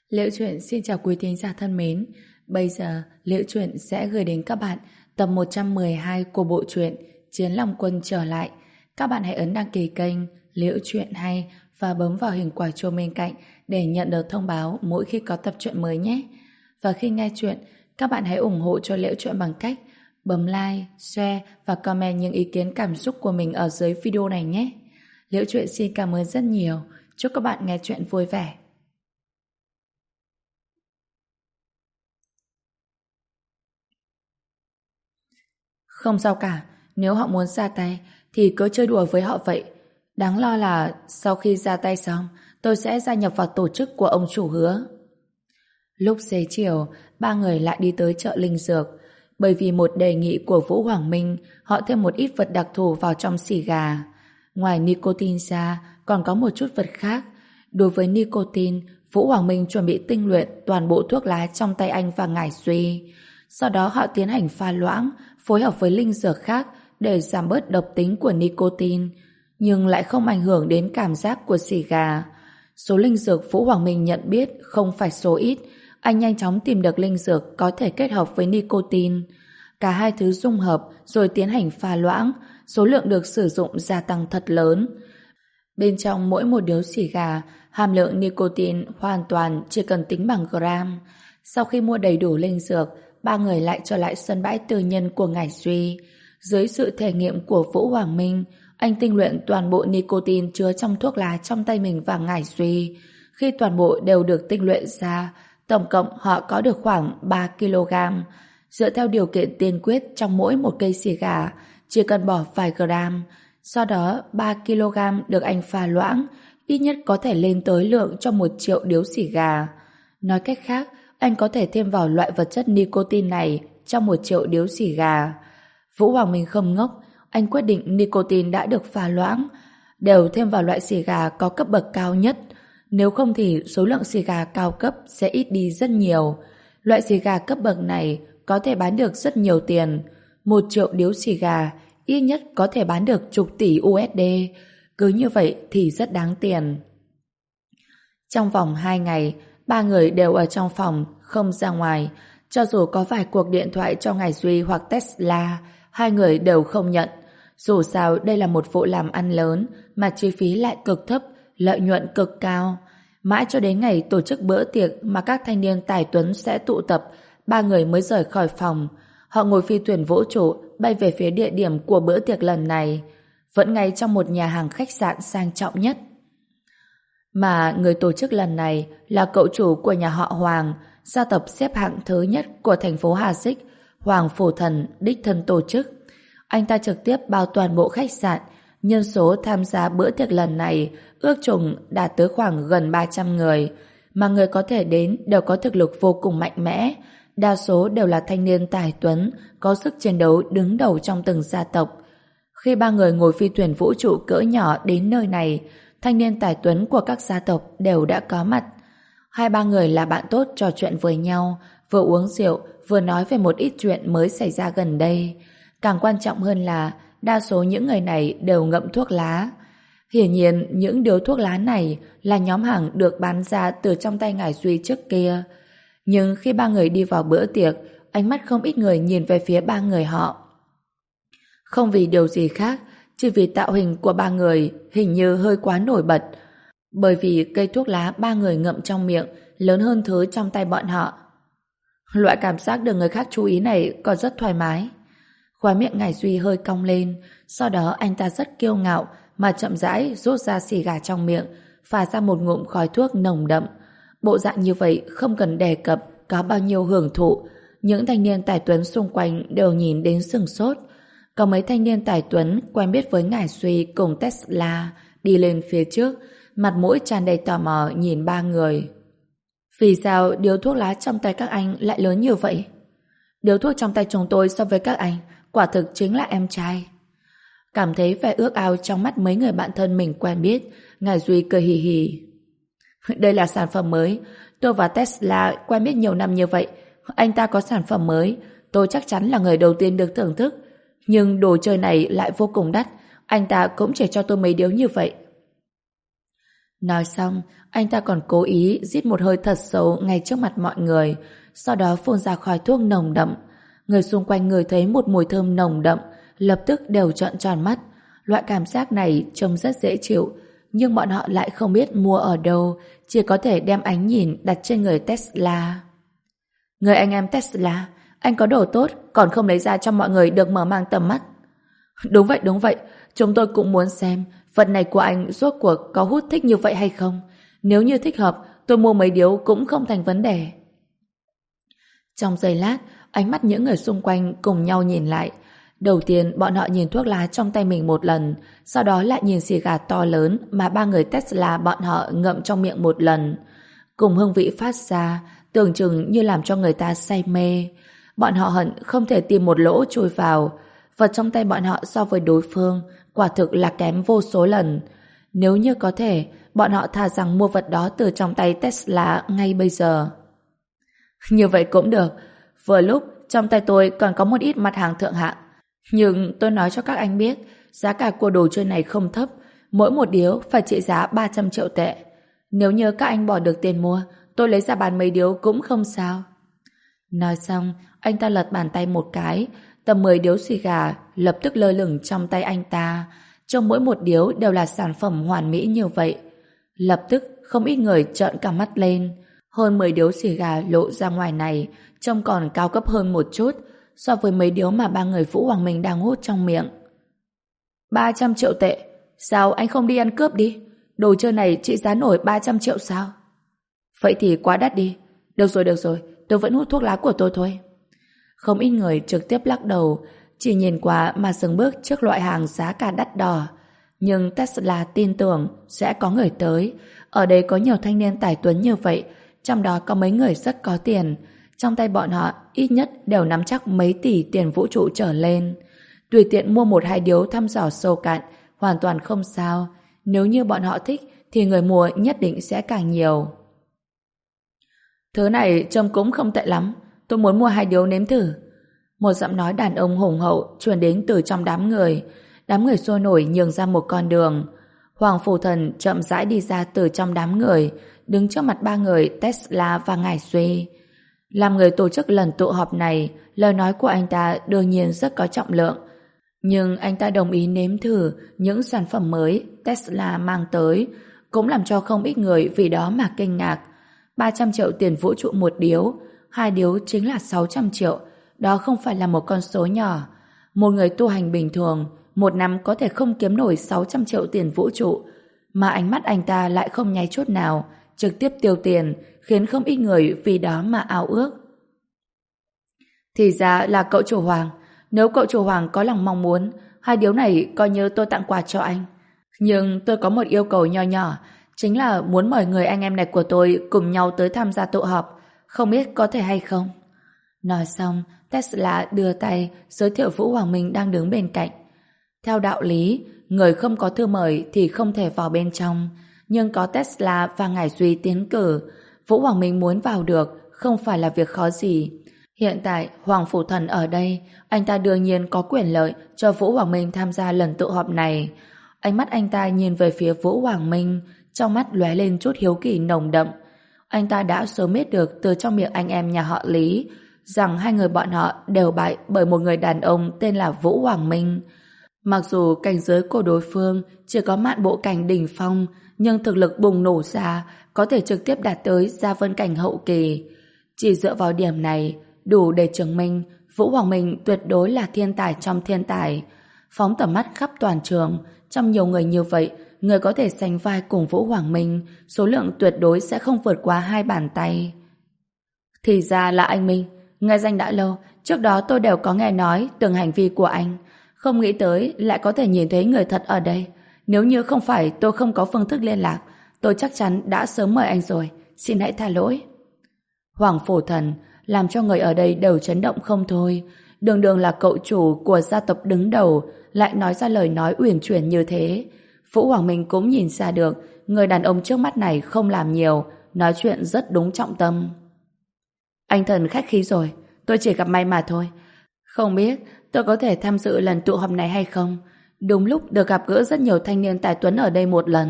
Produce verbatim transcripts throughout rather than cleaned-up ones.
Liễu Chuyện xin chào quý thính giả thân mến. Bây giờ Liễu Chuyện sẽ gửi đến các bạn tập một trăm mười hai của bộ truyện Chiến Long Quân trở lại. Các bạn hãy ấn đăng ký kênh Liễu Chuyện hay và bấm vào hình quả chuông bên cạnh để nhận được thông báo mỗi khi có tập truyện mới nhé. Và khi nghe chuyện, các bạn hãy ủng hộ cho Liễu Chuyện bằng cách bấm like, share và comment những ý kiến cảm xúc của mình ở dưới video này nhé. Liễu Chuyện xin cảm ơn rất nhiều. Chúc các bạn nghe chuyện vui vẻ. Không sao cả, nếu họ muốn ra tay thì cứ chơi đùa với họ vậy. Đáng lo là sau khi ra tay xong, tôi sẽ gia nhập vào tổ chức của ông chủ Hứa. Lúc xế chiều, ba người lại đi tới chợ Linh Dược. Bởi vì một đề nghị của Vũ Hoàng Minh, họ thêm một ít vật đặc thù vào trong xì gà. Ngoài nicotine ra, còn có một chút vật khác. Đối với nicotine, Vũ Hoàng Minh chuẩn bị tinh luyện toàn bộ thuốc lá trong tay anh và Ngải Duy. Sau đó họ tiến hành pha loãng, phối hợp với linh dược khác để giảm bớt độc tính của nicotine, nhưng lại không ảnh hưởng đến cảm giác của xì gà. Số linh dược Vũ Hoàng Minh nhận biết không phải số ít, anh nhanh chóng tìm được linh dược có thể kết hợp với nicotine. Cả hai thứ dung hợp rồi tiến hành pha loãng, số lượng được sử dụng gia tăng thật lớn. Bên trong mỗi một điếu xì gà, hàm lượng nicotine hoàn toàn chỉ cần tính bằng gram. Sau khi mua đầy đủ linh dược, ba người lại trở lại sân bãi tư nhân của Ngải Duy. Dưới sự thể nghiệm của Vũ Hoàng Minh, anh tinh luyện toàn bộ nicotine chứa trong thuốc lá trong tay mình và Ngải Duy. Khi toàn bộ đều được tinh luyện ra, tổng cộng họ có được khoảng ba ki lô gam. Dựa theo điều kiện tiên quyết trong mỗi một cây xì gà, chỉ cần bỏ vài gram. Sau đó ba ki lô gam được anh pha loãng, ít nhất có thể lên tới lượng cho một triệu điếu xì gà. Nói cách khác, anh có thể thêm vào loại vật chất nicotine này trong một triệu điếu xì gà. Vũ Hoàng Minh không ngốc, anh quyết định nicotine đã được pha loãng, đều thêm vào loại xì gà có cấp bậc cao nhất. Nếu không thì số lượng xì gà cao cấp sẽ ít đi rất nhiều. Loại xì gà cấp bậc này có thể bán được rất nhiều tiền. Một triệu điếu xì gà ít nhất có thể bán được chục tỷ u ét đê. Cứ như vậy thì rất đáng tiền. Trong vòng hai ngày, ba người đều ở trong phòng, không ra ngoài. Cho dù có vài cuộc điện thoại cho Ngải Duy hoặc Tesla, hai người đều không nhận. Dù sao đây là một vụ làm ăn lớn, mà chi phí lại cực thấp, lợi nhuận cực cao. Mãi cho đến ngày tổ chức bữa tiệc mà các thanh niên tài tuấn sẽ tụ tập, ba người mới rời khỏi phòng. Họ ngồi phi thuyền vũ trụ bay về phía địa điểm của bữa tiệc lần này, vẫn ngay trong một nhà hàng khách sạn sang trọng nhất. Mà người tổ chức lần này là cậu chủ của nhà họ Hoàng, gia tộc xếp hạng thứ nhất của thành phố Hà Xích, Hoàng Phổ Thần đích thân tổ chức. Anh ta trực tiếp bao toàn bộ khách sạn, nhân số tham gia bữa tiệc lần này ước chừng đạt tới khoảng gần ba trăm người, mà người có thể đến đều có thực lực vô cùng mạnh mẽ, đa số đều là thanh niên tài tuấn, có sức chiến đấu đứng đầu trong từng gia tộc. Khi ba người ngồi phi thuyền vũ trụ cỡ nhỏ đến nơi này, thanh niên tài tuấn của các gia tộc đều đã có mặt. Hai ba người là bạn tốt trò chuyện với nhau, vừa uống rượu, vừa nói về một ít chuyện mới xảy ra gần đây. Càng quan trọng hơn là đa số những người này đều ngậm thuốc lá. Hiển nhiên, những điếu thuốc lá này là nhóm hàng được bán ra từ trong tay Ngải Duy trước kia. Nhưng khi ba người đi vào bữa tiệc, ánh mắt không ít người nhìn về phía ba người họ. Không vì điều gì khác, chỉ vì tạo hình của ba người hình như hơi quá nổi bật. Bởi vì cây thuốc lá ba người ngậm trong miệng lớn hơn thứ trong tay bọn họ. Loại cảm giác được người khác chú ý này còn rất thoải mái. Khóe miệng Ngải Duy hơi cong lên, sau đó anh ta rất kiêu ngạo mà chậm rãi rút ra xì gà trong miệng, phả ra một ngụm khói thuốc nồng đậm. Bộ dạng như vậy không cần đề cập có bao nhiêu hưởng thụ. Những thanh niên tài tuấn xung quanh đều nhìn đến sừng sốt. Có mấy thanh niên tài tuấn quen biết với Ngải Duy cùng Tesla đi lên phía trước, mặt mũi tràn đầy tò mò nhìn ba người. Vì sao điếu thuốc lá trong tay các anh lại lớn như vậy? Điếu thuốc trong tay chúng tôi so với các anh quả thực chính là em trai. Cảm thấy vẻ ước ao trong mắt mấy người bạn thân mình quen biết, Ngải Duy cười hì hì. Đây là sản phẩm mới. Tôi và Tesla quen biết nhiều năm như vậy. Anh ta có sản phẩm mới, tôi chắc chắn là người đầu tiên được thưởng thức. Nhưng đồ chơi này lại vô cùng đắt, anh ta cũng chỉ cho tôi mấy điếu như vậy. Nói xong, anh ta còn cố ý rít một hơi thật sâu ngay trước mặt mọi người, sau đó phun ra khói thuốc nồng đậm. Người xung quanh ngửi thấy một mùi thơm nồng đậm, lập tức đều trợn tròn mắt. Loại cảm giác này trông rất dễ chịu, nhưng bọn họ lại không biết mua ở đâu, chỉ có thể đem ánh nhìn đặt trên người Tesla. Người anh em Tesla, anh có đồ tốt, còn không lấy ra cho mọi người được mở mang tầm mắt. Đúng vậy, đúng vậy, chúng tôi cũng muốn xem phần này của anh rốt cuộc có hút thích như vậy hay không. Nếu như thích hợp, tôi mua mấy điếu cũng không thành vấn đề. Trong giây lát, ánh mắt những người xung quanh cùng nhau nhìn lại. Đầu tiên, bọn họ nhìn thuốc lá trong tay mình một lần, sau đó lại nhìn xì gà to lớn mà ba người Tesla bọn họ ngậm trong miệng một lần. Cùng hương vị phát ra, tưởng chừng như làm cho người ta say mê. Bọn họ hận không thể tìm một lỗ chui vào. Vật trong tay bọn họ so với đối phương quả thực là kém vô số lần. Nếu như có thể, bọn họ thà rằng mua vật đó từ trong tay Tesla ngay bây giờ. Như vậy cũng được. Vừa lúc trong tay tôi còn có một ít mặt hàng thượng hạng. Nhưng tôi nói cho các anh biết, giá cả của đồ chơi này không thấp, mỗi một điếu phải trị giá ba trăm triệu tệ. Nếu như các anh bỏ được tiền mua, tôi lấy ra bán mấy điếu cũng không sao. Nói xong, anh ta lật bàn tay một cái, tầm mười điếu xì gà lập tức lơ lửng trong tay anh ta. Trong mỗi một điếu đều là sản phẩm hoàn mỹ như vậy. Lập tức không ít người trợn cả mắt lên. Hơn mười điếu xì gà lộ ra ngoài này trông còn cao cấp hơn một chút so với mấy điếu mà ba người Vũ Hoàng Minh đang hút trong miệng. Ba trăm triệu tệ? Sao anh không đi ăn cướp đi? Đồ chơi này trị giá nổi ba trăm triệu sao? Vậy thì quá đắt đi. Được rồi, được rồi, tôi vẫn hút thuốc lá của tôi thôi. Không ít người trực tiếp lắc đầu, chỉ nhìn qua mà dừng bước trước loại hàng giá cả đắt đỏ. Nhưng Tesla tin tưởng sẽ có người tới. Ở đây có nhiều thanh niên tài tuấn như vậy, trong đó có mấy người rất có tiền. Trong tay bọn họ ít nhất đều nắm chắc mấy tỷ tiền vũ trụ trở lên. Tùy tiện mua một hai điếu thăm dò sâu cạn hoàn toàn không sao. Nếu như bọn họ thích thì người mua nhất định sẽ càng nhiều. Thứ này trông cũng không tệ lắm, tôi muốn mua hai điếu nếm thử. Một giọng nói đàn ông hùng hậu truyền đến từ trong đám người. Đám người sôi nổi nhường ra một con đường. Hoàng Phủ Thần chậm rãi đi ra từ trong đám người, đứng trước mặt ba người Tesla và Ngải Duy. Làm người tổ chức lần tụ họp này, lời nói của anh ta đương nhiên rất có trọng lượng. Nhưng anh ta đồng ý nếm thử những sản phẩm mới Tesla mang tới, cũng làm cho không ít người vì đó mà kinh ngạc. ba trăm triệu tiền vũ trụ một điếu, hai điếu chính là sáu trăm triệu, đó không phải là một con số nhỏ. Một người tu hành bình thường, một năm có thể không kiếm nổi sáu trăm triệu tiền vũ trụ, mà ánh mắt anh ta lại không nháy chút nào, trực tiếp tiêu tiền, khiến không ít người vì đó mà ao ước. Thì ra là cậu chủ Hoàng, nếu cậu chủ Hoàng có lòng mong muốn, hai điếu này coi như tôi tặng quà cho anh. Nhưng tôi có một yêu cầu nho nhỏ, chính là muốn mời người anh em này của tôi cùng nhau tới tham gia tụ họp, không biết có thể hay không. Nói xong, Tesla đưa tay giới thiệu Vũ Hoàng Minh đang đứng bên cạnh. Theo đạo lý, người không có thư mời thì không thể vào bên trong, nhưng có Tesla và Ngải Duy tiến cử, Vũ Hoàng Minh muốn vào được không phải là việc khó gì. Hiện tại Hoàng Phủ Thần ở đây, anh ta đương nhiên có quyền lợi cho Vũ Hoàng Minh tham gia lần tụ họp này. Ánh mắt anh ta nhìn về phía Vũ Hoàng Minh, trong mắt lóe lên chút hiếu kỳ nồng đậm. Anh ta đã sớm biết được từ trong miệng anh em nhà họ Lý rằng hai người bọn họ đều bại bởi một người đàn ông tên là Vũ Hoàng Minh. Mặc dù cảnh giới của đối phương chỉ có mạn bộ cảnh đỉnh phong, nhưng thực lực bùng nổ ra có thể trực tiếp đạt tới gia vân cảnh hậu kỳ. Chỉ dựa vào điểm này đủ để chứng minh Vũ Hoàng Minh tuyệt đối là thiên tài trong thiên tài. Phóng tầm mắt khắp toàn trường, trong nhiều người như vậy, người có thể sánh vai cùng Vũ Hoàng Minh, số lượng tuyệt đối sẽ không vượt qua hai bàn tay. Thì ra là anh Minh, nghe danh đã lâu, trước đó tôi đều có nghe nói từng hành vi của anh, không nghĩ tới lại có thể nhìn thấy người thật ở đây. Nếu như không phải tôi không có phương thức liên lạc, tôi chắc chắn đã sớm mời anh rồi, xin hãy tha lỗi. Hoàng Phủ Thần làm cho người ở đây đều chấn động không thôi. Đường đường là cậu chủ của gia tộc đứng đầu lại nói ra lời nói uyển chuyển như thế. Vũ Hoàng Minh cũng nhìn ra được người đàn ông trước mắt này không làm nhiều, nói chuyện rất đúng trọng tâm. Anh Thần khách khí rồi, tôi chỉ gặp may mà thôi. Không biết tôi có thể tham dự lần tụ họp này hay không? Đúng lúc được gặp gỡ rất nhiều thanh niên tài tuấn ở đây một lần,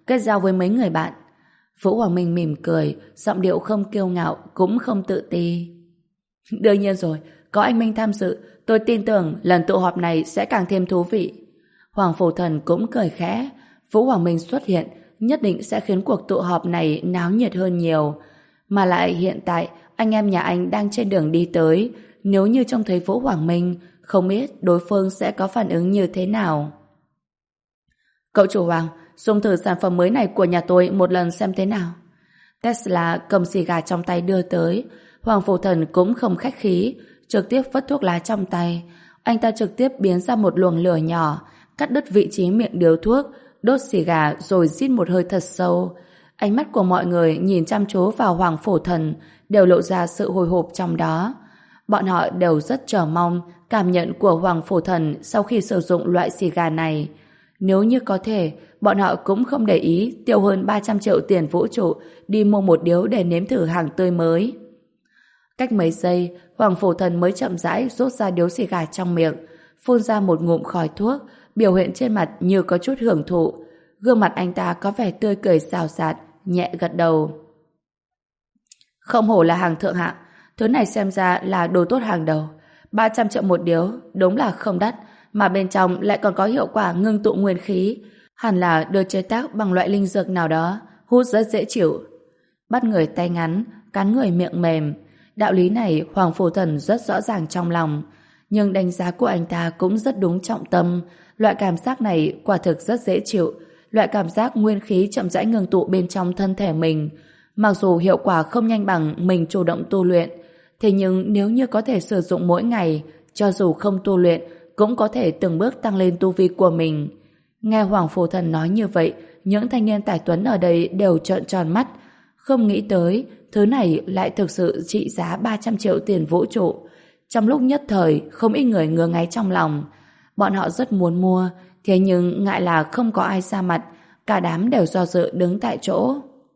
kết giao với mấy người bạn. Vũ Hoàng Minh mỉm cười, giọng điệu không kiêu ngạo cũng không tự ti. Đương nhiên rồi, có anh Minh tham dự, tôi tin tưởng lần tụ họp này sẽ càng thêm thú vị. Hoàng Phủ Thần cũng cười khẽ. Vũ Hoàng Minh xuất hiện nhất định sẽ khiến cuộc tụ họp này náo nhiệt hơn nhiều. Mà lại hiện tại anh em nhà anh đang trên đường đi tới, nếu như trông thấy Vũ Hoàng Minh, không biết đối phương sẽ có phản ứng như thế nào. Cậu chủ Hoàng, dùng thử sản phẩm mới này của nhà tôi một lần xem thế nào. Tesla cầm xì gà trong tay đưa tới. Hoàng Phủ Thần cũng không khách khí, trực tiếp vứt thuốc lá trong tay. Anh ta trực tiếp biến ra một luồng lửa nhỏ, cắt đứt vị trí miệng điếu thuốc, đốt xì gà rồi rít một hơi thật sâu. Ánh mắt của mọi người nhìn chăm chú vào Hoàng Phủ Thần đều lộ ra sự hồi hộp trong đó. Bọn họ đều rất chờ mong cảm nhận của Hoàng Phủ Thần sau khi sử dụng loại xì gà này. Nếu như có thể, bọn họ cũng không để ý tiêu hơn ba trăm triệu tiền vũ trụ đi mua một điếu để nếm thử hàng tươi mới. Cách mấy giây, Hoàng Phủ Thần mới chậm rãi rút ra điếu xì gà trong miệng, phun ra một ngụm khói thuốc, biểu hiện trên mặt như có chút hưởng thụ. Gương mặt anh ta có vẻ tươi cười rào rạt, nhẹ gật đầu. Không hổ là hàng thượng hạng, thứ này xem ra là đồ tốt hàng đầu. ba trăm triệu một điếu, đúng là không đắt, mà bên trong lại còn có hiệu quả ngưng tụ nguyên khí. Hẳn là được chế tác bằng loại linh dược nào đó, hút rất dễ chịu. Bắt người tay ngắn, cắn người miệng mềm. Đạo lý này Hoàng Phủ Thần rất rõ ràng trong lòng, nhưng đánh giá của anh ta cũng rất đúng trọng tâm. Loại cảm giác này quả thực rất dễ chịu, loại cảm giác nguyên khí chậm rãi ngưng tụ bên trong thân thể mình. Mặc dù hiệu quả không nhanh bằng mình chủ động tu luyện, thế nhưng nếu như có thể sử dụng mỗi ngày, cho dù không tu luyện cũng có thể từng bước tăng lên tu vi của mình. Nghe Hoàng Phủ Thần nói như vậy, những thanh niên tài tuấn ở đây đều trợn tròn mắt, không nghĩ tới thứ này lại thực sự trị giá ba trăm triệu tiền vũ trụ. Trong lúc nhất thời, không ít người ngứa ngáy trong lòng. Bọn họ rất muốn mua, thế nhưng ngại là không có ai ra mặt, cả đám đều do dự đứng tại chỗ.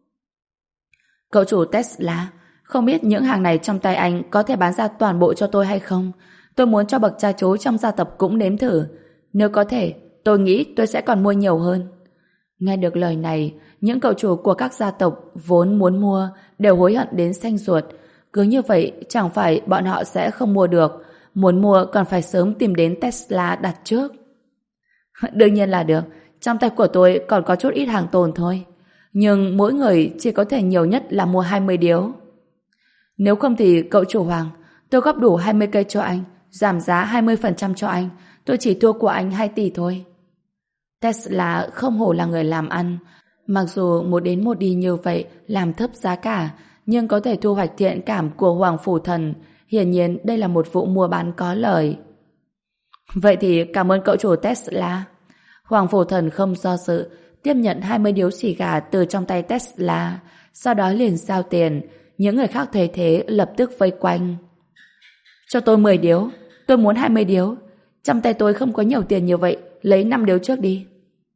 Cậu chủ Tesla, không biết những hàng này trong tay anh có thể bán ra toàn bộ cho tôi hay không? Tôi muốn cho bậc cha chú trong gia tộc cũng nếm thử. Nếu có thể, tôi nghĩ tôi sẽ còn mua nhiều hơn. Nghe được lời này, những cậu chủ của các gia tộc vốn muốn mua đều hối hận đến xanh ruột. Cứ như vậy, chẳng phải bọn họ sẽ không mua được. Muốn mua còn phải sớm tìm đến Tesla đặt trước. Đương nhiên là được. Trong tay của tôi còn có chút ít hàng tồn thôi. Nhưng mỗi người chỉ có thể nhiều nhất là mua hai mươi điếu. Nếu không thì cậu chủ Hoàng, tôi góp đủ hai mươi cây cho anh, giảm giá hai mươi phần trăm cho anh. Tôi chỉ thua của anh hai tỷ thôi. Tesla không hổ là người làm ăn. Mặc dù một đến một đi như vậy làm thấp giá cả, nhưng có thể thu hoạch thiện cảm của Hoàng Phủ Thần. Hiển nhiên đây là một vụ mua bán có lời. Vậy thì cảm ơn cậu chủ Tesla. Hoàng Phủ Thần không do dự, tiếp nhận hai mươi điếu xì gà từ trong tay Tesla, sau đó liền giao tiền. Những người khác thấy thế lập tức vây quanh. Cho tôi mười điếu, tôi muốn hai mươi điếu. Trong tay tôi không có nhiều tiền như vậy, lấy năm điếu trước đi.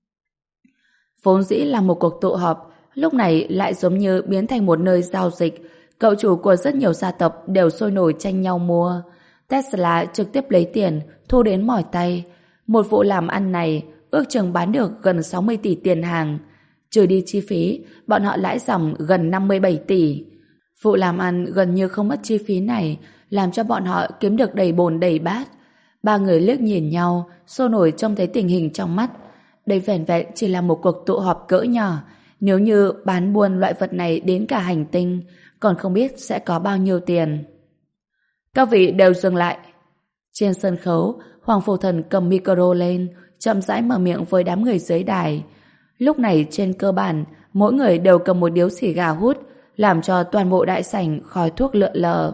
Vốn dĩ là một cuộc tụ họp, lúc này lại giống như biến thành một nơi giao dịch. Cậu chủ của rất nhiều gia tộc đều sôi nổi tranh nhau mua. Tesla trực tiếp lấy tiền, thu đến mỏi tay. Một vụ làm ăn này ước chừng bán được gần sáu mươi tỷ tiền hàng. Trừ đi chi phí, bọn họ lãi dòng gần năm mươi bảy tỷ. Vụ làm ăn gần như không mất chi phí này, làm cho bọn họ kiếm được đầy bồn đầy bát. Ba người liếc nhìn nhau, sôi nổi trông thấy tình hình trong mắt. Đây vẻn vẹn chỉ là một cuộc tụ họp cỡ nhỏ. Nếu như bán buôn loại vật này đến cả hành tinh, còn không biết sẽ có bao nhiêu tiền. Các vị đều dừng lại. Trên sân khấu, Hoàng Phủ Thần cầm micro lên, chậm rãi mở miệng với đám người dưới đài. Lúc này trên cơ bản, mỗi người đều cầm một điếu xì gà hút, làm cho toàn bộ đại sảnh khói thuốc lượn lờ.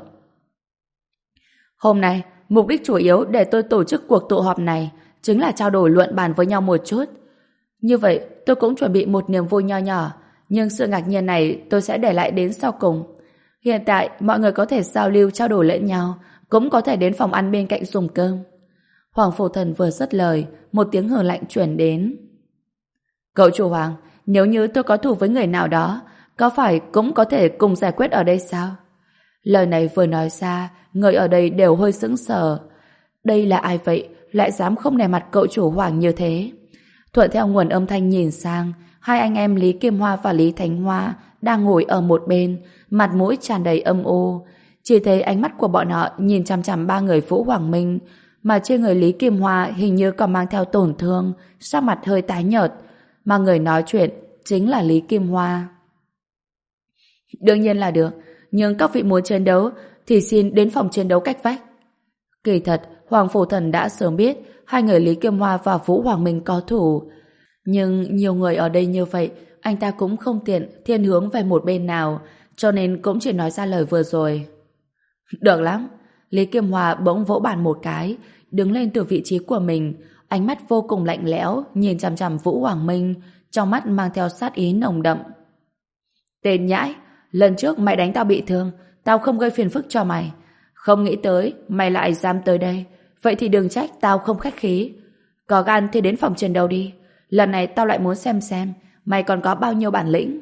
Hôm nay, mục đích chủ yếu để tôi tổ chức cuộc tụ họp này chính là trao đổi luận bàn với nhau một chút. Như vậy, tôi cũng chuẩn bị một niềm vui nho nhỏ, nhưng sự ngạc nhiên này tôi sẽ để lại đến sau cùng. Hiện tại, mọi người có thể giao lưu trao đổi lẫn nhau, cũng có thể đến phòng ăn bên cạnh dùng cơm. Hoàng Phủ Thần vừa dứt lời, một tiếng hừ lạnh truyền đến. Cậu chủ Hoàng, nếu như tôi có thù với người nào đó, có phải cũng có thể cùng giải quyết ở đây sao? Lời này vừa nói ra, người ở đây đều hơi sững sờ. Đây là ai vậy, lại dám không nể mặt cậu chủ Hoàng như thế? Thuận theo nguồn âm thanh nhìn sang, Hai anh em Lý Kim Hoa và Lý Thành Hoa đang ngồi ở một bên, mặt mũi tràn đầy âm u. Chỉ thấy ánh mắt của bọn họ nhìn chằm chằm ba người Vũ Hoàng Minh, mà trên người Lý Kim Hoa hình như còn mang theo tổn thương, sắc mặt hơi tái nhợt, mà người nói chuyện chính là Lý Kim Hoa. Đương nhiên là được, nhưng các vị muốn chiến đấu thì xin đến phòng chiến đấu cách vách. Kỳ thật, Hoàng Phủ Thần đã sớm biết hai người Lý Kim Hoa và Vũ Hoàng Minh có thủ, nhưng nhiều người ở đây như vậy, anh ta cũng không tiện thiên hướng về một bên nào, cho nên cũng chỉ nói ra lời vừa rồi. Được lắm. Lý Kim Hoa bỗng vỗ bàn một cái, đứng lên từ vị trí của mình, ánh mắt vô cùng lạnh lẽo nhìn chằm chằm Vũ Hoàng Minh, trong mắt mang theo sát ý nồng đậm. Tên nhãi, lần trước mày đánh tao bị thương, tao không gây phiền phức cho mày, không nghĩ tới mày lại dám tới đây, vậy thì đừng trách tao không khách khí. Có gan thì đến phòng chiến đấu đi, lần này tao lại muốn xem xem mày còn có bao nhiêu bản lĩnh.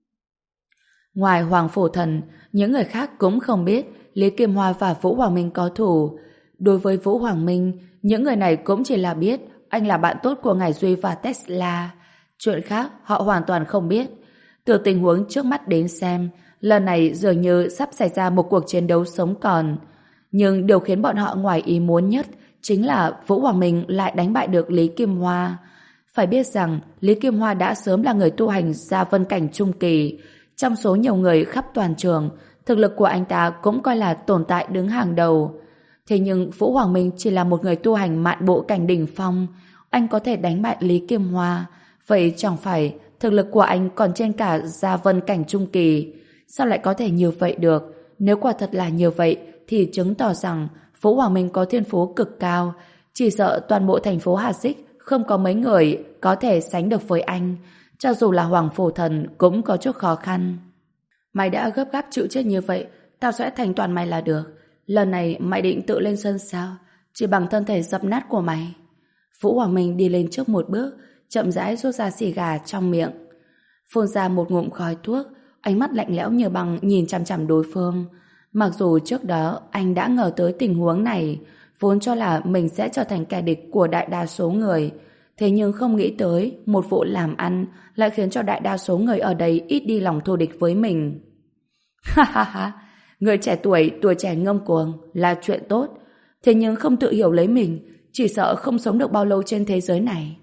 Ngoài Hoàng Phủ Thần, những người khác cũng không biết Lý Kim Hoa và Vũ Hoàng Minh có thủ. Đối với Vũ Hoàng Minh, những người này cũng chỉ là biết anh là bạn tốt của Ngải Duy và Tesla. Chuyện khác họ hoàn toàn không biết. Từ tình huống trước mắt đến xem, lần này dường như sắp xảy ra một cuộc chiến đấu sống còn. Nhưng điều khiến bọn họ ngoài ý muốn nhất chính là Vũ Hoàng Minh lại đánh bại được Lý Kim Hoa. Phải biết rằng Lý Kim Hoa đã sớm là người tu hành gia vân cảnh trung kỳ. Trong số nhiều người khắp toàn trường, thực lực của anh ta cũng coi là tồn tại đứng hàng đầu. Thế nhưng Vũ Hoàng Minh chỉ là một người tu hành mạn bộ cảnh đỉnh phong. Anh có thể đánh bại Lý Kim Hoa, vậy chẳng phải thực lực của anh còn trên cả gia vân cảnh trung kỳ? Sao lại có thể như vậy được? Nếu quả thật là như vậy thì chứng tỏ rằng Vũ Hoàng Minh có thiên phú cực cao. Chỉ sợ toàn bộ thành phố Hà Xích không có mấy người có thể sánh được với anh. Cho dù là Hoàng Phủ Thần cũng có chút khó khăn. Mày đã gấp gáp chịu chết như vậy, tao sẽ thành toàn mày là được. Lần này mày định tự lên sân sao? Chỉ bằng thân thể dập nát của mày. Vũ Hoàng Minh đi lên trước một bước, chậm rãi rút ra xì gà trong miệng, phun ra một ngụm khói thuốc, ánh mắt lạnh lẽo như băng nhìn chằm chằm đối phương. Mặc dù trước đó anh đã ngờ tới tình huống này, vốn cho là mình sẽ trở thành kẻ địch của đại đa số người, thế nhưng không nghĩ tới một vụ làm ăn lại khiến cho đại đa số người ở đây ít đi lòng thù địch với mình. Ha ha ha, người trẻ tuổi tuổi trẻ ngông cuồng là chuyện tốt, thế nhưng không tự hiểu lấy mình, chỉ sợ không sống được bao lâu trên thế giới này.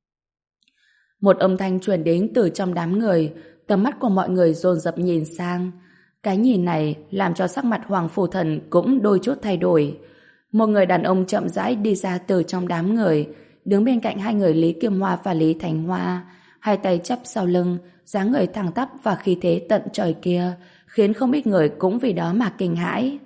Một âm thanh truyền đến từ trong đám người, tầm mắt của mọi người dồn dập nhìn sang. Cái nhìn này làm cho sắc mặt Hoàng Phủ Thần cũng đôi chút thay đổi. Một người đàn ông chậm rãi đi ra từ trong đám người, đứng bên cạnh hai người Lý Kim Hoa và Lý Thành Hoa, hai tay chắp sau lưng, dáng người thẳng tắp và khí thế tận trời kia, khiến không ít người cũng vì đó mà kinh hãi.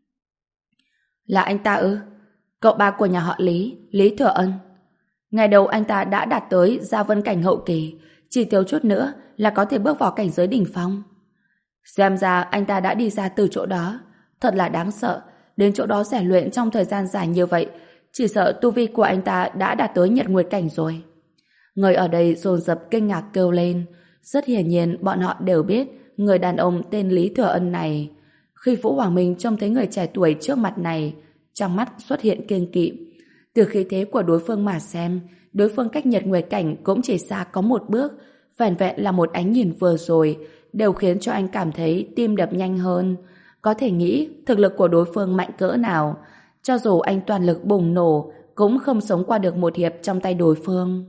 Là anh ta ư? Cậu ba của nhà họ Lý, Lý Thừa Ân. Ngày đầu anh ta đã đạt tới gia vân cảnh hậu kỳ, chỉ thiếu chút nữa là có thể bước vào cảnh giới đỉnh phong. Xem ra anh ta đã đi ra từ chỗ đó, thật là đáng sợ. Đến chỗ đó rèn luyện trong thời gian dài như vậy, chỉ sợ tu vi của anh ta đã đạt tới nhật nguyệt cảnh rồi. Người ở đây dồn dập kinh ngạc kêu lên. Rất hiển nhiên bọn họ đều biết người đàn ông tên Lý Thừa Ân này. Khi Vũ Hoàng Minh trông thấy người trẻ tuổi trước mặt này, trong mắt xuất hiện kiêng kỵ. Từ khí thế của đối phương mà xem, đối phương cách nhật nguyệt cảnh cũng chỉ xa có một bước, vẻn vẹn là một ánh nhìn vừa rồi đều khiến cho anh cảm thấy tim đập nhanh hơn. Có thể nghĩ thực lực của đối phương mạnh cỡ nào, cho dù anh toàn lực bùng nổ cũng không sống qua được một hiệp trong tay đối phương.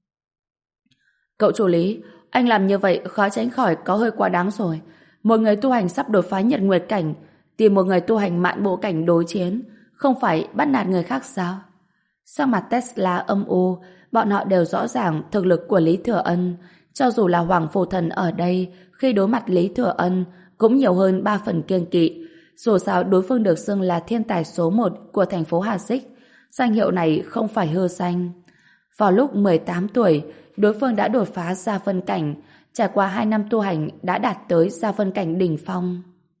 Cậu chủ Lý, anh làm như vậy khó tránh khỏi có hơi quá đáng rồi. Một người tu hành sắp đột phá nhật nguyệt cảnh tìm một người tu hành mạn bộ cảnh đối chiến, không phải bắt nạt người khác sao? Sắc mặt Tesla âm u, bọn họ đều rõ ràng thực lực của Lý Thừa Ân. Cho dù là Hoàng Phủ Thần ở đây, khi đối mặt Lý Thừa Ân cũng nhiều hơn ba phần kiêng kỵ. Dù sao đối phương được xưng là thiên tài số một của thành phố Hà Xích, danh hiệu này không phải hư danh. Vào lúc mười tám tuổi, đối phương đã đột phá gia vân cảnh, trải qua hai năm tu hành đã đạt tới gia vân cảnh đỉnh phong.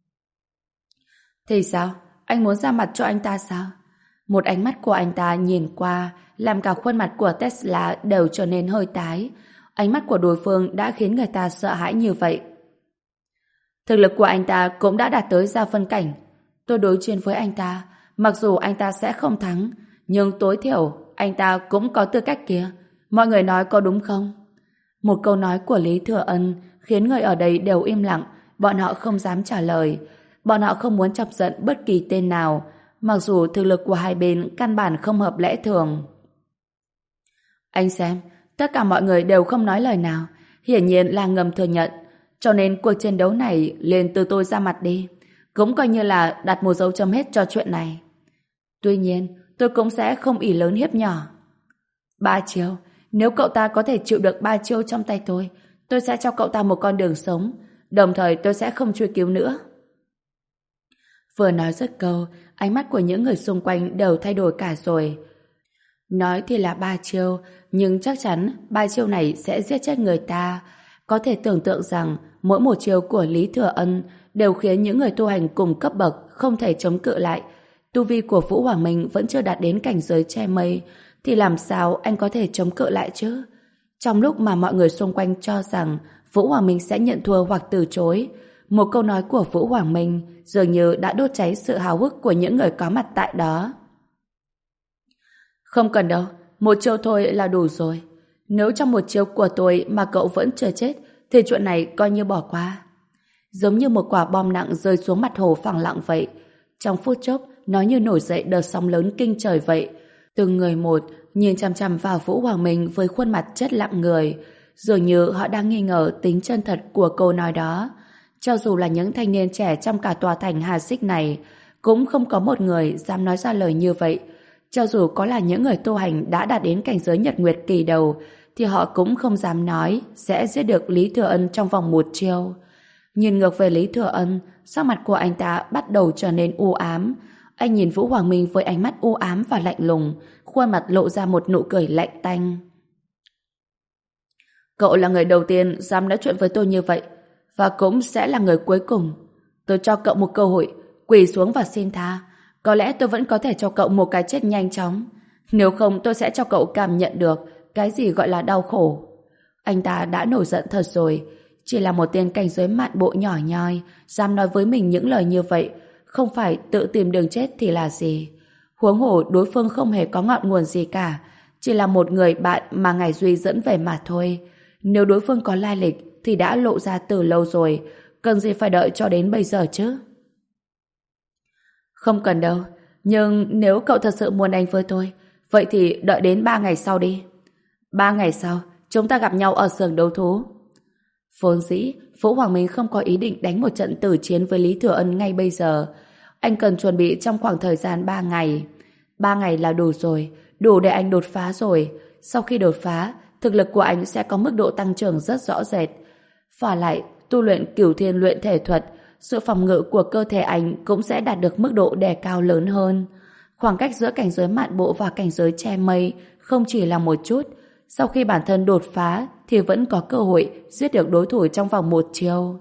Thì sao? Anh muốn ra mặt cho anh ta sao? Một ánh mắt của anh ta nhìn qua làm cả khuôn mặt của Tesla đều trở nên hơi tái. Ánh mắt của đối phương đã khiến người ta sợ hãi như vậy. Thực lực của anh ta cũng đã đạt tới gia vân cảnh. Tôi đối chiến với anh ta, mặc dù anh ta sẽ không thắng, nhưng tối thiểu anh ta cũng có tư cách kia. Mọi người nói có đúng không? Một câu nói của Lý Thừa Ân khiến người ở đây đều im lặng, bọn họ không dám trả lời. Bọn họ không muốn chọc giận bất kỳ tên nào, mặc dù thực lực của hai bên căn bản không hợp lẽ thường. Anh xem, tất cả mọi người đều không nói lời nào, hiển nhiên là ngầm thừa nhận, cho nên cuộc chiến đấu này liền từ tôi ra mặt đi, cũng coi như là đặt một dấu chấm hết cho chuyện này. Tuy nhiên, tôi cũng sẽ không ỷ lớn hiếp nhỏ. Ba chiêu, nếu cậu ta có thể chịu được ba chiêu trong tay tôi, tôi sẽ cho cậu ta một con đường sống, đồng thời tôi sẽ không truy cứu nữa. Vừa nói dứt câu, ánh mắt của những người xung quanh đều thay đổi cả rồi. Nói thì là ba chiêu, nhưng chắc chắn ba chiêu này sẽ giết chết người ta. Có thể tưởng tượng rằng mỗi một chiêu của Lý Thừa Ân đều khiến những người tu hành cùng cấp bậc không thể chống cự lại. Tu vi của Vũ Hoàng Minh vẫn chưa đạt đến cảnh giới che mây, thì làm sao anh có thể chống cự lại chứ? Trong lúc mà mọi người xung quanh cho rằng Vũ Hoàng Minh sẽ nhận thua hoặc từ chối, một câu nói của Vũ Hoàng Minh dường như đã đốt cháy sự háo hức của những người có mặt tại đó. Không cần đâu, một chiêu thôi là đủ rồi. Nếu trong một chiêu của tôi mà cậu vẫn chưa chết, thì chuyện này coi như bỏ qua. Giống như một quả bom nặng rơi xuống mặt hồ phẳng lặng vậy. Trong phút chốc, nó như nổi dậy đợt sóng lớn kinh trời vậy. Từng người một nhìn chằm chằm vào Vũ Hoàng Minh với khuôn mặt chất lặng người, dường như họ đang nghi ngờ tính chân thật của câu nói đó. Cho dù là những thanh niên trẻ trong cả tòa thành Hà Xích này, cũng không có một người dám nói ra lời như vậy. Cho dù có là những người tu hành đã đạt đến cảnh giới Nhật Nguyệt kỳ đầu, thì họ cũng không dám nói sẽ giết được Lý Thừa Ân trong vòng một chiêu. Nhìn ngược về Lý Thừa Ân, sắc mặt của anh ta bắt đầu trở nên u ám. Anh nhìn Vũ Hoàng Minh với ánh mắt u ám và lạnh lùng, khuôn mặt lộ ra một nụ cười lạnh tanh. Cậu là người đầu tiên dám nói chuyện với tôi như vậy, và cũng sẽ là người cuối cùng. Tôi cho cậu một cơ hội, quỳ xuống và xin tha. Có lẽ tôi vẫn có thể cho cậu một cái chết nhanh chóng. Nếu không tôi sẽ cho cậu cảm nhận được cái gì gọi là đau khổ. Anh ta đã nổi giận thật rồi. Chỉ là một tên cảnh giới mạn bộ nhỏ nhoi dám nói với mình những lời như vậy, không phải tự tìm đường chết thì là gì. Huống hồ đối phương không hề có ngọn nguồn gì cả, chỉ là một người bạn mà Ngải Duy dẫn về mà thôi. Nếu đối phương có lai lịch thì đã lộ ra từ lâu rồi, cần gì phải đợi cho đến bây giờ chứ? Không cần đâu, nhưng nếu cậu thật sự muốn đánh với tôi, vậy thì đợi đến ba ngày sau đi. Ba ngày sau, chúng ta gặp nhau ở xưởng đấu thú. Vốn dĩ, Vũ Hoàng Minh không có ý định đánh một trận tử chiến với Lý Thừa Ân ngay bây giờ. Anh cần chuẩn bị trong khoảng thời gian ba ngày. Ba ngày là đủ rồi, đủ để anh đột phá rồi. Sau khi đột phá, thực lực của anh sẽ có mức độ tăng trưởng rất rõ rệt. Và lại, tu luyện Cửu Thiên luyện thể thuật, sự phòng ngự của cơ thể anh cũng sẽ đạt được mức độ đề cao lớn hơn. Khoảng cách giữa cảnh giới mạn bộ và cảnh giới che mây không chỉ là một chút. Sau khi bản thân đột phá thì vẫn có cơ hội giết được đối thủ trong vòng một chiêu.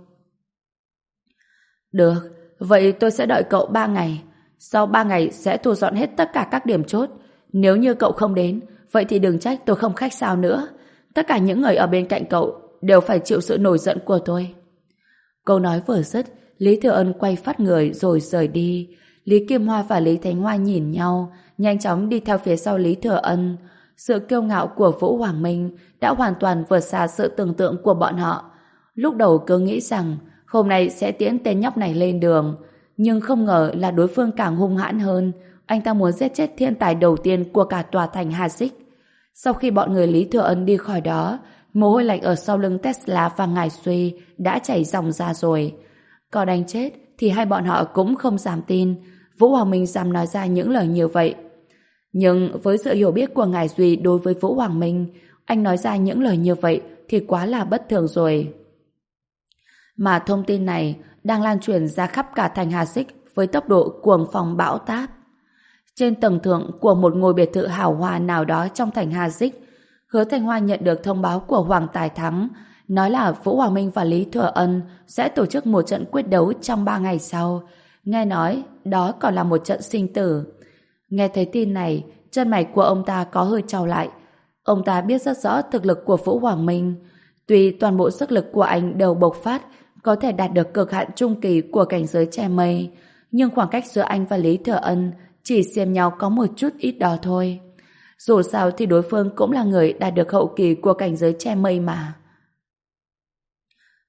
Được, vậy tôi sẽ đợi cậu ba ngày. Sau ba ngày sẽ thu dọn hết tất cả các điểm chốt. Nếu như cậu không đến, vậy thì đừng trách tôi không khách sáo nữa. Tất cả những người ở bên cạnh cậu đều phải chịu sự nổi giận của tôi. Câu nói vừa dứt, Lý Thừa Ân quay phát người rồi rời đi. Lý Kim Hoa và Lý Thánh Hoa nhìn nhau, nhanh chóng đi theo phía sau Lý Thừa Ân. Sự kiêu ngạo của Vũ Hoàng Minh đã hoàn toàn vượt xa sự tưởng tượng của bọn họ. Lúc đầu cứ nghĩ rằng hôm nay sẽ tiễn tên nhóc này lên đường, nhưng không ngờ là đối phương càng hung hãn hơn. Anh ta muốn giết chết thiên tài đầu tiên của cả tòa thành Hà Xích. Sau khi bọn người Lý Thừa Ân đi khỏi đó, mồ hôi lạnh ở sau lưng Tesla và Ngải Suy đã chảy ròng ra rồi. Có đánh chết thì hai bọn họ cũng không dám tin Vũ Hoàng Minh dám nói ra những lời như vậy. Nhưng với sự hiểu biết của Ngải Duy đối với Vũ Hoàng Minh, anh nói ra những lời như vậy thì quá là bất thường rồi. Mà thông tin này đang lan truyền ra khắp cả thành Hà Xích với tốc độ cuồng phong bão táp. Trên tầng thượng của một ngôi biệt thự hào hoa nào đó trong thành Hà Xích, Hứa Thanh Hoa nhận được thông báo của Hoàng Tài Thắng, nói là Vũ Hoàng Minh và Lý Thừa Ân sẽ tổ chức một trận quyết đấu trong ba ngày sau. Nghe nói đó còn là một trận sinh tử. Nghe thấy tin này, chân mày của ông ta có hơi chau lại. Ông ta biết rất rõ thực lực của Vũ Hoàng Minh. Tuy toàn bộ sức lực của anh đều bộc phát, có thể đạt được cực hạn trung kỳ của cảnh giới che mây, nhưng khoảng cách giữa anh và Lý Thừa Ân chỉ xem nhau có một chút ít đó thôi. Dù sao thì đối phương cũng là người đạt được hậu kỳ của cảnh giới che mây mà.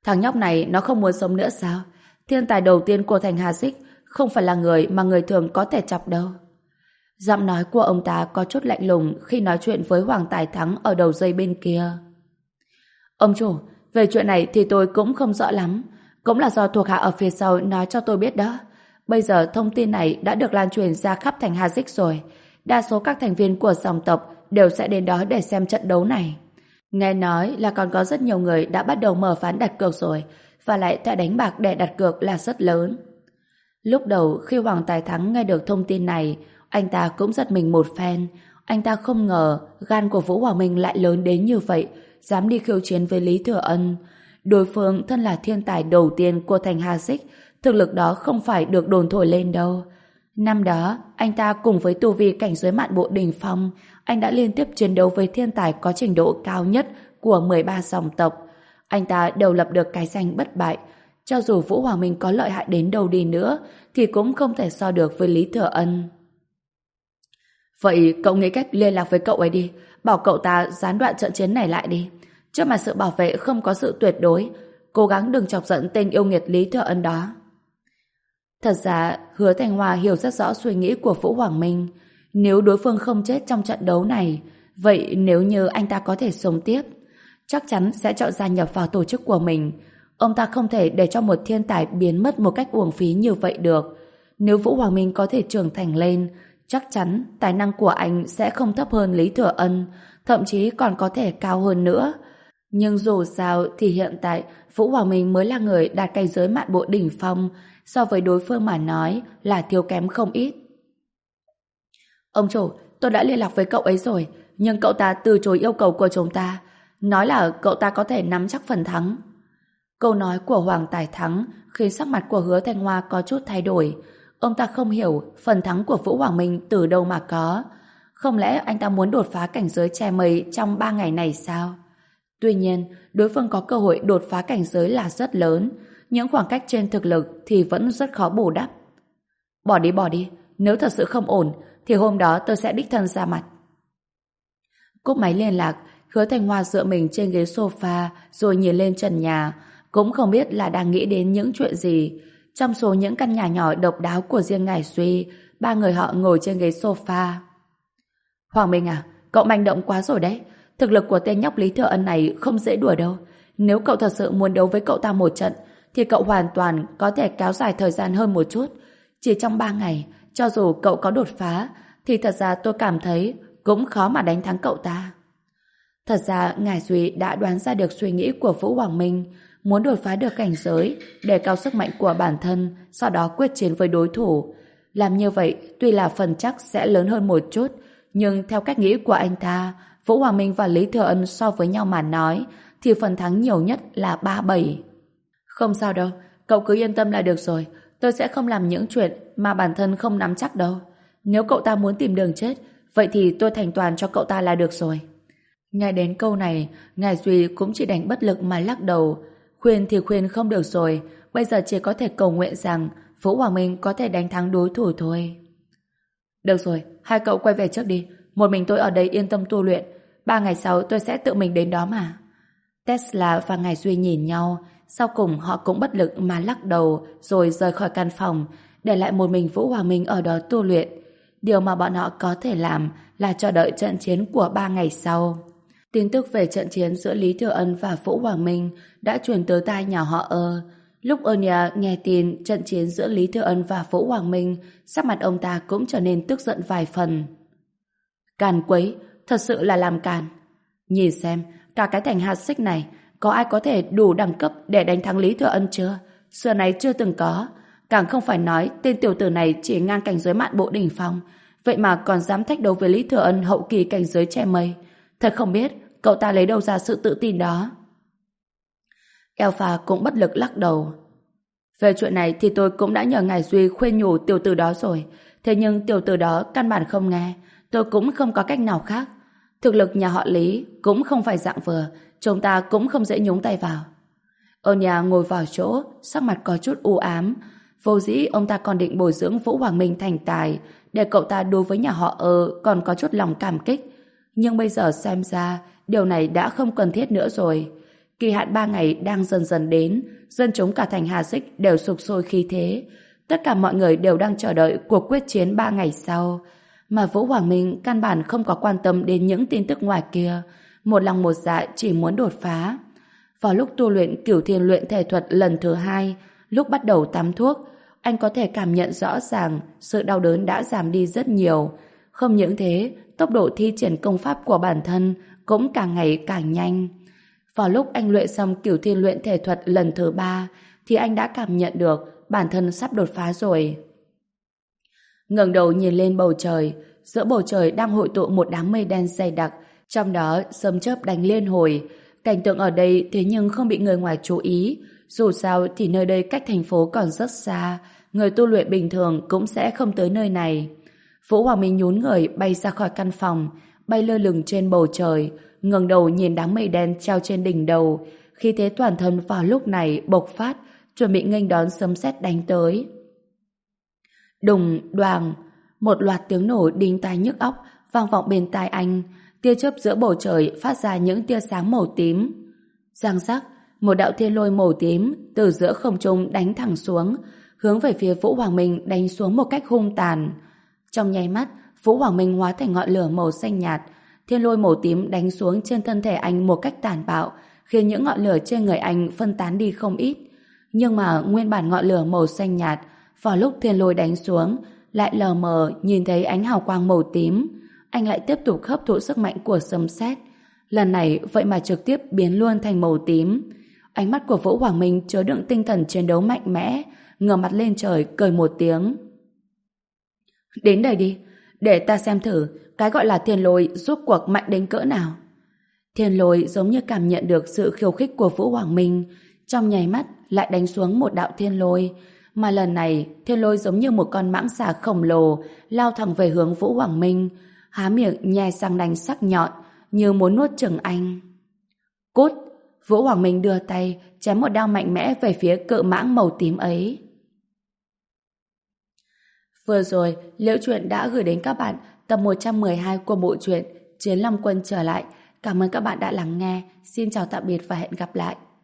Thằng nhóc này nó không muốn sống nữa sao? Thiên tài đầu tiên của thành Hà Xích không phải là người mà người thường có thể chọc đâu. Giọng nói của ông ta có chút lạnh lùng khi nói chuyện với Hoàng Tài Thắng ở đầu dây bên kia. Ông chủ, về chuyện này thì tôi cũng không rõ lắm. Cũng là do thuộc hạ ở phía sau nói cho tôi biết đó. Bây giờ thông tin này đã được lan truyền ra khắp thành Hà Dích rồi. Đa số các thành viên của dòng tộc đều sẽ đến đó để xem trận đấu này. Nghe nói là còn có rất nhiều người đã bắt đầu mở ván đặt cược rồi, và lại thẻ đánh bạc để đặt cược là rất lớn. Lúc đầu khi Hoàng Tài Thắng nghe được thông tin này, anh ta cũng giật mình một phen. Anh ta không ngờ gan của Vũ Hoàng Minh lại lớn đến như vậy, dám đi khiêu chiến với Lý Thừa Ân. Đối phương thân là thiên tài đầu tiên của thành Hà Xích, thực lực đó không phải được đồn thổi lên đâu. Năm đó, anh ta cùng với tu vi cảnh giới mạn bộ đỉnh phong, anh đã liên tiếp chiến đấu với thiên tài có trình độ cao nhất của mười ba dòng tộc. Anh ta đều lập được cái danh bất bại. Cho dù Vũ Hoàng Minh có lợi hại đến đâu đi nữa, thì cũng không thể so được với Lý Thừa Ân. Vậy cậu nghĩ cách liên lạc với cậu ấy đi, bảo cậu ta gián đoạn trận chiến này lại đi. Trước mặt sự bảo vệ không có sự tuyệt đối, cố gắng đừng chọc giận tên yêu nghiệt Lý Thừa Ân đó. Thật ra, Hứa Thành Hoa hiểu rất rõ suy nghĩ của Vũ Hoàng Minh. Nếu đối phương không chết trong trận đấu này, vậy nếu như anh ta có thể sống tiếp, chắc chắn sẽ chọn gia nhập vào tổ chức của mình. Ông ta không thể để cho một thiên tài biến mất một cách uổng phí như vậy được. Nếu Vũ Hoàng Minh có thể trưởng thành lên, chắc chắn tài năng của anh sẽ không thấp hơn Lý Thừa Ân, thậm chí còn có thể cao hơn nữa. Nhưng dù sao thì hiện tại Vũ Hoàng Minh mới là người đạt cảnh giới mạn bộ đỉnh phong, so với đối phương mà nói là thiếu kém không ít. Ông chủ, tôi đã liên lạc với cậu ấy rồi, nhưng cậu ta từ chối yêu cầu của chúng ta, nói là cậu ta có thể nắm chắc phần thắng. Câu nói của Hoàng Tài Thắng khiến sắc mặt của Hứa Thanh Hoa có chút thay đổi. Ông ta không hiểu phần thắng của Vũ Hoàng Minh từ đâu mà có. Không lẽ anh ta muốn đột phá cảnh giới che mây trong ba ngày này sao? Tuy nhiên, đối phương có cơ hội đột phá cảnh giới là rất lớn. Những khoảng cách trên thực lực thì vẫn rất khó bù đắp. Bỏ đi bỏ đi, nếu thật sự không ổn thì hôm đó tôi sẽ đích thân ra mặt. Cúp máy liên lạc, Hứa Thanh Hoa dựa mình trên ghế sofa rồi nhìn lên trần nhà, cũng không biết là đang nghĩ đến những chuyện gì. Trong số những căn nhà nhỏ độc đáo của riêng ngài Duy, ba người họ ngồi trên ghế sofa. Hoàng Minh à, cậu manh động quá rồi đấy. Thực lực của tên nhóc Lý Thừa Ân này không dễ đùa đâu. Nếu cậu thật sự muốn đấu với cậu ta một trận, thì cậu hoàn toàn có thể kéo dài thời gian hơn một chút. Chỉ trong ba ngày, cho dù cậu có đột phá, thì thật ra tôi cảm thấy cũng khó mà đánh thắng cậu ta. Thật ra, ngài Duy đã đoán ra được suy nghĩ của Vũ Hoàng Minh, muốn đột phá được cảnh giới, để cao sức mạnh của bản thân, sau đó quyết chiến với đối thủ. Làm như vậy, tuy là phần chắc sẽ lớn hơn một chút, nhưng theo cách nghĩ của anh ta, Vũ Hoàng Minh và Lý Thừa Ân so với nhau mà nói, thì phần thắng nhiều nhất là ba bảy. Không sao đâu, cậu cứ yên tâm là được rồi. Tôi sẽ không làm những chuyện mà bản thân không nắm chắc đâu. Nếu cậu ta muốn tìm đường chết, vậy thì tôi thành toàn cho cậu ta là được rồi. Nghe đến câu này, ngài Duy cũng chỉ đành bất lực mà lắc đầu. Khuyên thì khuyên không được rồi, bây giờ chỉ có thể cầu nguyện rằng Vũ Hoàng Minh có thể đánh thắng đối thủ thôi. Được rồi, hai cậu quay về trước đi. Một mình tôi ở đây yên tâm tu luyện. Ba ngày sau tôi sẽ tự mình đến đó mà. Tesla và ngài Duy nhìn nhau, sau cùng họ cũng bất lực mà lắc đầu rồi rời khỏi căn phòng, để lại một mình Vũ Hoàng Minh ở đó tu luyện. Điều mà bọn họ có thể làm là chờ đợi trận chiến của ba ngày sau. Tin tức về trận chiến giữa Lý Thừa Ân và Vũ Hoàng Minh đã truyền tới tai nhà họ Ơ. Lúc Anya nghe tin trận chiến giữa Lý Thừa Ân và Vũ Hoàng Minh, sắc mặt ông ta cũng trở nên tức giận vài phần. Càn quấy, thật sự là làm càn. Nhìn xem, cả cái thành hạt xích này, có ai có thể đủ đẳng cấp để đánh thắng Lý Thừa Ân chưa? Xưa này chưa từng có. Càng không phải nói tên tiểu tử này chỉ ngang cảnh giới mạn bộ đỉnh phong, vậy mà còn dám thách đấu với Lý Thừa Ân hậu kỳ cảnh giới che mây. Thật không biết cậu ta lấy đâu ra sự tự tin đó. Alpha cũng bất lực lắc đầu. Về chuyện này thì tôi cũng đã nhờ ngài Duy khuyên nhủ tiểu tử đó rồi, thế nhưng tiểu tử đó căn bản không nghe, tôi cũng không có cách nào khác. Thực lực nhà họ Lý cũng không phải dạng vừa, chúng ta cũng không dễ nhúng tay vào. Anya ngồi vào chỗ, sắc mặt có chút u ám. Vô dĩ ông ta còn định bồi dưỡng Vũ Hoàng Minh thành tài, để cậu ta đối với nhà họ Ơ còn có chút lòng cảm kích. Nhưng bây giờ xem ra, điều này đã không cần thiết nữa rồi. Kỳ hạn ba ngày đang dần dần đến, dân chúng cả thành Hà Xích đều sục sôi khí thế. Tất cả mọi người đều đang chờ đợi cuộc quyết chiến ba ngày sau. Mà Vũ Hoàng Minh căn bản không có quan tâm đến những tin tức ngoài kia, một lòng một dạ chỉ muốn đột phá. Vào lúc tu luyện Cửu Thiên luyện thể thuật lần thứ hai, lúc bắt đầu tắm thuốc, anh có thể cảm nhận rõ ràng sự đau đớn đã giảm đi rất nhiều. Không những thế, tốc độ thi triển công pháp của bản thân cũng càng ngày càng nhanh. Vào lúc anh luyện xong Cửu Thiên luyện thể thuật lần thứ ba, thì anh đã cảm nhận được bản thân sắp đột phá rồi. Ngẩng đầu nhìn lên bầu trời, giữa bầu trời đang hội tụ một đám mây đen dày đặc, trong đó sấm chớp đánh liên hồi. Cảnh tượng ở đây thế nhưng không bị người ngoài chú ý, dù sao thì nơi đây cách thành phố còn rất xa, người tu luyện bình thường cũng sẽ không tới nơi này. Vũ Hoàng Minh nhún người bay ra khỏi căn phòng, bay lơ lửng trên bầu trời, ngẩng đầu nhìn đám mây đen treo trên đỉnh đầu, khí thế toàn thân vào lúc này bộc phát, chuẩn bị nghênh đón sấm sét đánh tới. Đùng, đoàng, một loạt tiếng nổ đinh tai nhức óc vang vọng bên tai anh, tia chớp giữa bầu trời phát ra những tia sáng màu tím. Giang giác, một đạo thiên lôi màu tím từ giữa không trung đánh thẳng xuống, hướng về phía Vũ Hoàng Minh đánh xuống một cách hung tàn. Trong nháy mắt, Vũ Hoàng Minh hóa thành ngọn lửa màu xanh nhạt, thiên lôi màu tím đánh xuống trên thân thể anh một cách tàn bạo, khiến những ngọn lửa trên người anh phân tán đi không ít. Nhưng mà nguyên bản ngọn lửa màu xanh nhạt, vào lúc thiên lôi đánh xuống, lại lờ mờ nhìn thấy ánh hào quang màu tím. Anh lại tiếp tục hấp thụ sức mạnh của sấm sét. Lần này vậy mà trực tiếp biến luôn thành màu tím. Ánh mắt của Vũ Hoàng Minh chứa đựng tinh thần chiến đấu mạnh mẽ, ngửa mặt lên trời cười một tiếng. Đến đây đi, để ta xem thử cái gọi là thiên lôi rốt cuộc mạnh đến cỡ nào. Thiên lôi giống như cảm nhận được sự khiêu khích của Vũ Hoàng Minh, trong nháy mắt lại đánh xuống một đạo thiên lôi, mà lần này thiên lôi giống như một con mãng xà khổng lồ lao thẳng về hướng Vũ Hoàng Minh, há miệng nhè răng nanh sắc nhọn như muốn nuốt chửng anh. Cút! Vũ Hoàng Minh đưa tay chém một đao mạnh mẽ về phía cự mãng màu tím ấy. Vừa rồi, Liễu Chuyện đã gửi đến các bạn tập một trăm mười hai của bộ truyện Chiến Long Quân trở lại. Cảm ơn các bạn đã lắng nghe. Xin chào tạm biệt và hẹn gặp lại.